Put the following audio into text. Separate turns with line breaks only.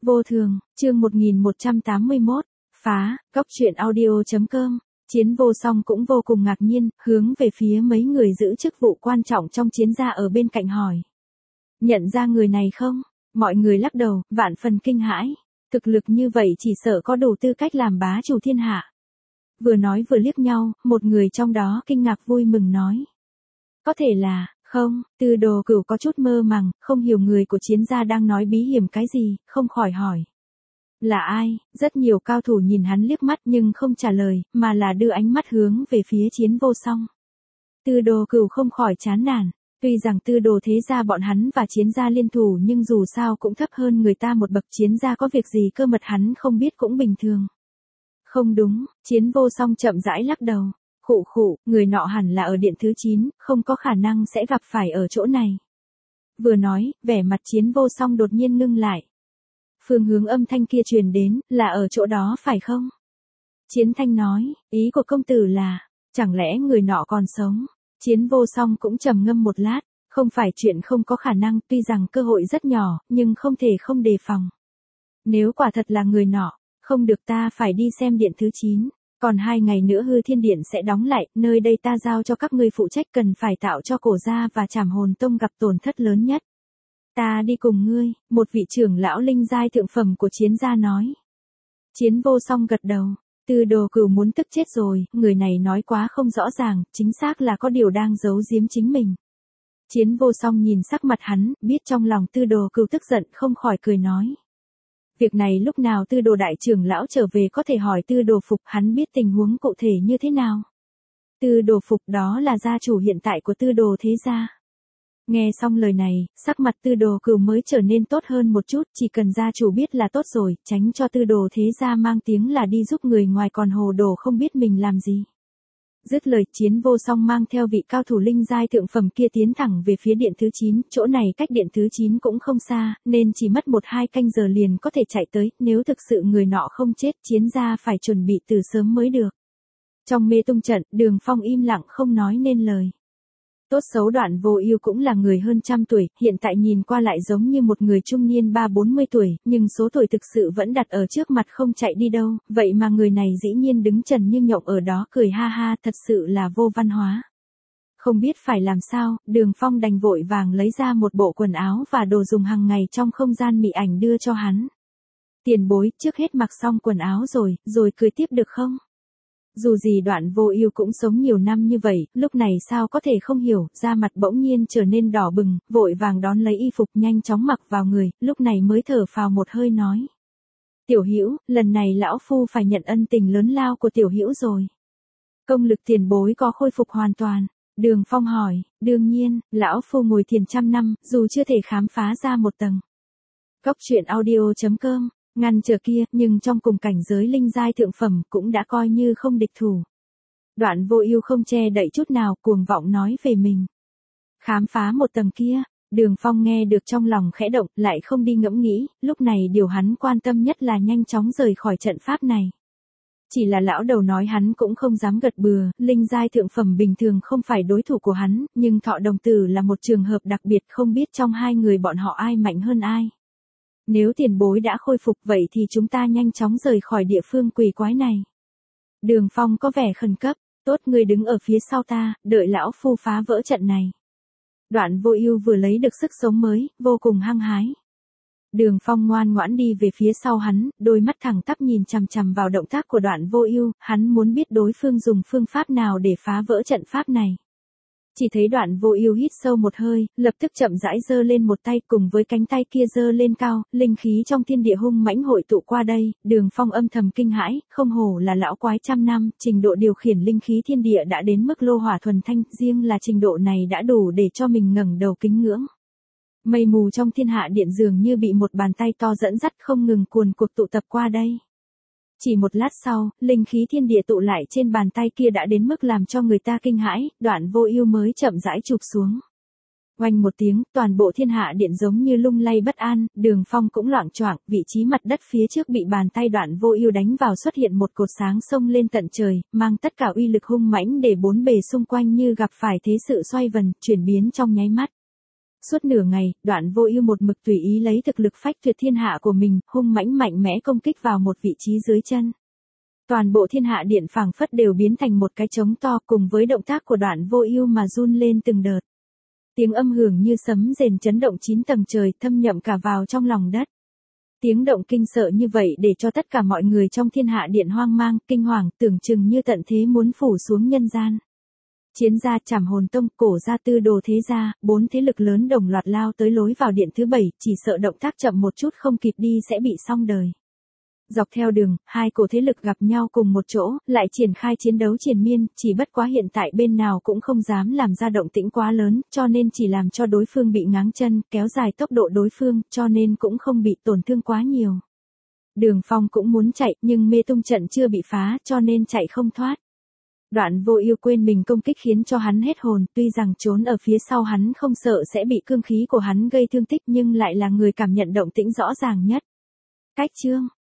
Vô thường, chương 1181, phá, góc truyện audio.com. Chiến vô song cũng vô cùng ngạc nhiên, hướng về phía mấy người giữ chức vụ quan trọng trong chiến gia ở bên cạnh hỏi. Nhận ra người này không? Mọi người lắc đầu, vạn phần kinh hãi. Thực lực như vậy chỉ sợ có đủ tư cách làm bá chủ thiên hạ. Vừa nói vừa liếc nhau, một người trong đó kinh ngạc vui mừng nói. Có thể là, không, Tư Đồ Cửu có chút mơ màng, không hiểu người của chiến gia đang nói bí hiểm cái gì, không khỏi hỏi. Là ai? Rất nhiều cao thủ nhìn hắn liếc mắt nhưng không trả lời, mà là đưa ánh mắt hướng về phía chiến vô song. Tư Đồ Cửu không khỏi chán nản. Tuy rằng Tư Đồ thế gia bọn hắn và chiến gia liên thủ nhưng dù sao cũng thấp hơn người ta một bậc, chiến gia có việc gì cơ mật hắn không biết cũng bình thường. Không đúng, chiến vô song chậm rãi lắc đầu. Khụ khụ, người nọ hẳn là ở điện thứ 9, không có khả năng sẽ gặp phải ở chỗ này. Vừa nói, vẻ mặt chiến vô song đột nhiên ngưng lại. Phương hướng âm thanh kia truyền đến, là ở chỗ đó phải không? Chiến thanh nói, ý của công tử là, chẳng lẽ người nọ còn sống? Chiến vô song cũng trầm ngâm một lát, không phải chuyện không có khả năng, tuy rằng cơ hội rất nhỏ, nhưng không thể không đề phòng. Nếu quả thật là người nọ, không được ta phải đi xem điện thứ 9. Còn 2 ngày nữa Hư Thiên Điện sẽ đóng lại, nơi đây ta giao cho các ngươi phụ trách, cần phải tạo cho Cổ gia và Trảm Hồn Tông gặp tổn thất lớn nhất. Ta đi cùng ngươi, một vị trưởng lão linh giai thượng phẩm của chiến gia nói. Chiến vô song gật đầu, Tư Đồ Cửu muốn tức chết rồi, người này nói quá không rõ ràng, chính xác là có điều đang giấu giếm chính mình. Chiến vô song nhìn sắc mặt hắn, biết trong lòng Tư Đồ Cửu tức giận, không khỏi cười nói. Việc này lúc nào Tư Đồ đại trưởng lão trở về có thể hỏi Tư Đồ Phục, hắn biết tình huống cụ thể như thế nào. Tư Đồ Phục đó là gia chủ hiện tại của Tư Đồ thế gia. Nghe xong lời này, sắc mặt Tư Đồ Cửu mới trở nên tốt hơn một chút, chỉ cần gia chủ biết là tốt rồi, tránh cho Tư Đồ thế gia mang tiếng là đi giúp người ngoài còn hồ đồ không biết mình làm gì. Dứt lời, chiến vô song mang theo vị cao thủ linh giai thượng phẩm kia tiến thẳng về phía điện thứ 9, chỗ này cách điện thứ 9 cũng không xa, nên chỉ mất 1-2 canh giờ liền có thể chạy tới, nếu thực sự người nọ không chết, chiến gia phải chuẩn bị từ sớm mới được. Trong mê tung trận, Đường Phong im lặng không nói nên lời. Tốt xấu Đoạn Vô Ưu cũng là người hơn trăm tuổi, hiện tại nhìn qua lại giống như một người trung niên 30-40 tuổi, nhưng số tuổi thực sự vẫn đặt ở trước mặt không chạy đi đâu, vậy mà người này dĩ nhiên đứng trần như nhộng ở đó cười ha ha, thật sự là vô văn hóa. Không biết phải làm sao, Đường Phong đành vội vàng lấy ra một bộ quần áo và đồ dùng hàng ngày trong không gian mị ảnh đưa cho hắn. Tiền bối, trước hết mặc xong quần áo rồi cười tiếp được không? Dù gì Đoạn Vô Ưu cũng sống nhiều năm như vậy, lúc này sao có thể không hiểu, da mặt bỗng nhiên trở nên đỏ bừng, vội vàng đón lấy y phục nhanh chóng mặc vào người, lúc này mới thở phào một hơi nói. Tiểu Hữu, lần này lão phu phải nhận ân tình lớn lao của Tiểu Hữu rồi. Công lực tiền bối có khôi phục hoàn toàn? Đường Phong hỏi, đương nhiên, lão phu ngồi thiền trăm năm, dù chưa thể khám phá ra một tầng. Góc truyện audio.com. Ngăn trở kia, nhưng trong cùng cảnh giới linh giai thượng phẩm cũng đã coi như không địch thủ. Đoạn Vô Ưu không che đậy chút nào, cuồng vọng nói về mình. Khám phá một tầng kia, Đường Phong nghe được trong lòng khẽ động, lại không đi ngẫm nghĩ, lúc này điều hắn quan tâm nhất là nhanh chóng rời khỏi trận pháp này. Chỉ là lão đầu nói hắn cũng không dám gật bừa, linh giai thượng phẩm bình thường không phải đối thủ của hắn, nhưng Thọ Đồng Tử là một trường hợp đặc biệt, không biết trong hai người bọn họ ai mạnh hơn ai. Nếu tiền bối đã khôi phục vậy thì chúng ta nhanh chóng rời khỏi địa phương quỷ quái này. Đường Phong có vẻ khẩn cấp, tốt ngươi đứng ở phía sau ta, đợi lão phu phá vỡ trận này. Đoạn Vô Ưu vừa lấy được sức sống mới, vô cùng hăng hái. Đường Phong ngoan ngoãn đi về phía sau hắn, đôi mắt thẳng tắp nhìn chằm chằm vào động tác của Đoạn Vô Ưu, hắn muốn biết đối phương dùng phương pháp nào để phá vỡ trận pháp này. Chỉ thấy Đoạn Vô Ưu hít sâu một hơi, lập tức chậm rãi giơ lên một tay cùng với cánh tay kia giơ lên cao, linh khí trong thiên địa hung mãnh hội tụ qua đây, Đường Phong âm thầm kinh hãi, không hổ là lão quái trăm năm, trình độ điều khiển linh khí thiên địa đã đến mức lô hỏa thuần thanh, riêng là trình độ này đã đủ để cho mình ngẩng đầu kính ngưỡng. Mây mù trong thiên hạ điện dường như bị một bàn tay to dẫn dắt không ngừng cuồn cuộn tụ tập qua đây. Chỉ một lát sau, linh khí thiên địa tụ lại trên bàn tay kia đã đến mức làm cho người ta kinh hãi, Đoạn Vô Ưu mới chậm rãi chụp xuống. Oanh một tiếng, toàn bộ thiên hạ điện giống như lung lay bất an, Đường Phong cũng loạng choạng, vị trí mặt đất phía trước bị bàn tay Đoạn Vô Ưu đánh vào xuất hiện một cột sáng xông lên tận trời, mang tất cả uy lực hung mãnh để bốn bề xung quanh như gặp phải thế sự xoay vần, chuyển biến trong nháy mắt. Suốt nửa ngày, Đoạn Vô Ưu một mực tùy ý lấy thực lực phách tuyệt thiên hạ của mình, hung mãnh mạnh mẽ công kích vào một vị trí dưới chân. Toàn bộ thiên hạ điện phảng phất đều biến thành một cái trống to, cùng với động tác của Đoạn Vô Ưu mà run lên từng đợt. Tiếng âm hưởng như sấm rền chấn động 9 tầng trời, thâm nhập cả vào trong lòng đất. Tiếng động kinh sợ như vậy để cho tất cả mọi người trong thiên hạ điện hoang mang, kinh hoàng, tưởng chừng như tận thế muốn phủ xuống nhân gian. Chiến gia, Trảm Hồn Tông, Cổ gia, Tư Đồ thế gia, 4 thế lực lớn đồng loạt lao tới lối vào điện thứ 7, chỉ sợ động tác chậm một chút không kịp đi sẽ bị xong đời. Dọc theo đường, hai cổ thế lực gặp nhau cùng một chỗ, lại triển khai chiến đấu triền miên, chỉ bất quá hiện tại bên nào cũng không dám làm ra động tĩnh quá lớn, cho nên chỉ làm cho đối phương bị ngáng chân, kéo dài tốc độ đối phương, cho nên cũng không bị tổn thương quá nhiều. Đường Phong cũng muốn chạy, nhưng mê tung trận chưa bị phá, cho nên chạy không thoát. Đoạn Vô Ưu quên mình công kích khiến cho hắn hết hồn, tuy rằng trốn ở phía sau hắn không sợ sẽ bị cương khí của hắn gây thương tích nhưng lại là người cảm nhận động tĩnh rõ ràng nhất. Cách chương